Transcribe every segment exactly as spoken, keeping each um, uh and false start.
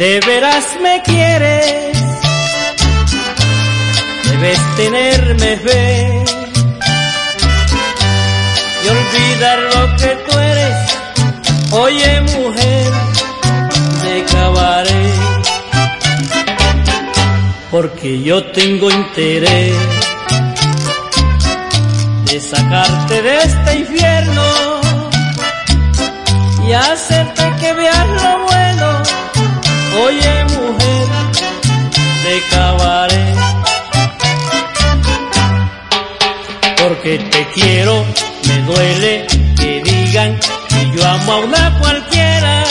de veras me quieres, debes tenerme fe y olvidar lo que tú eres. Oye, mujer de cabaret, porque yo tengo interés de sacarte de este infierno y hacerte que veas lo bueno. Oye, mujer de cabaret, porque te quiero, me duele que digan que yo amo a una cualquiera.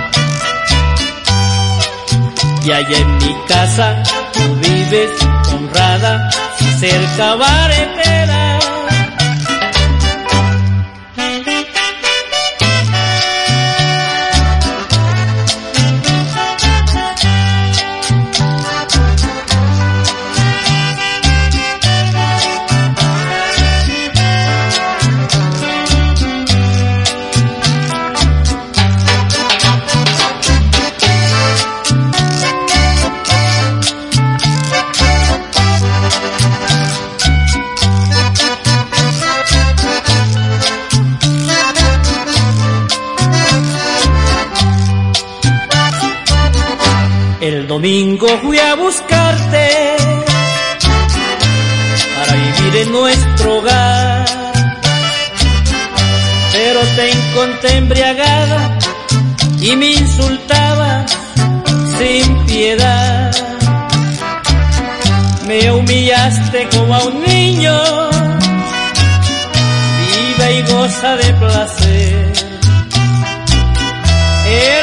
Y allá en mi casa tú vives honrada sin ser cabaretera. El domingo fui a buscarte para vivir en nuestro hogar, pero te encontré embriagada y me insultabas sin piedad. Me humillaste como a un niño, viva y goza de placer.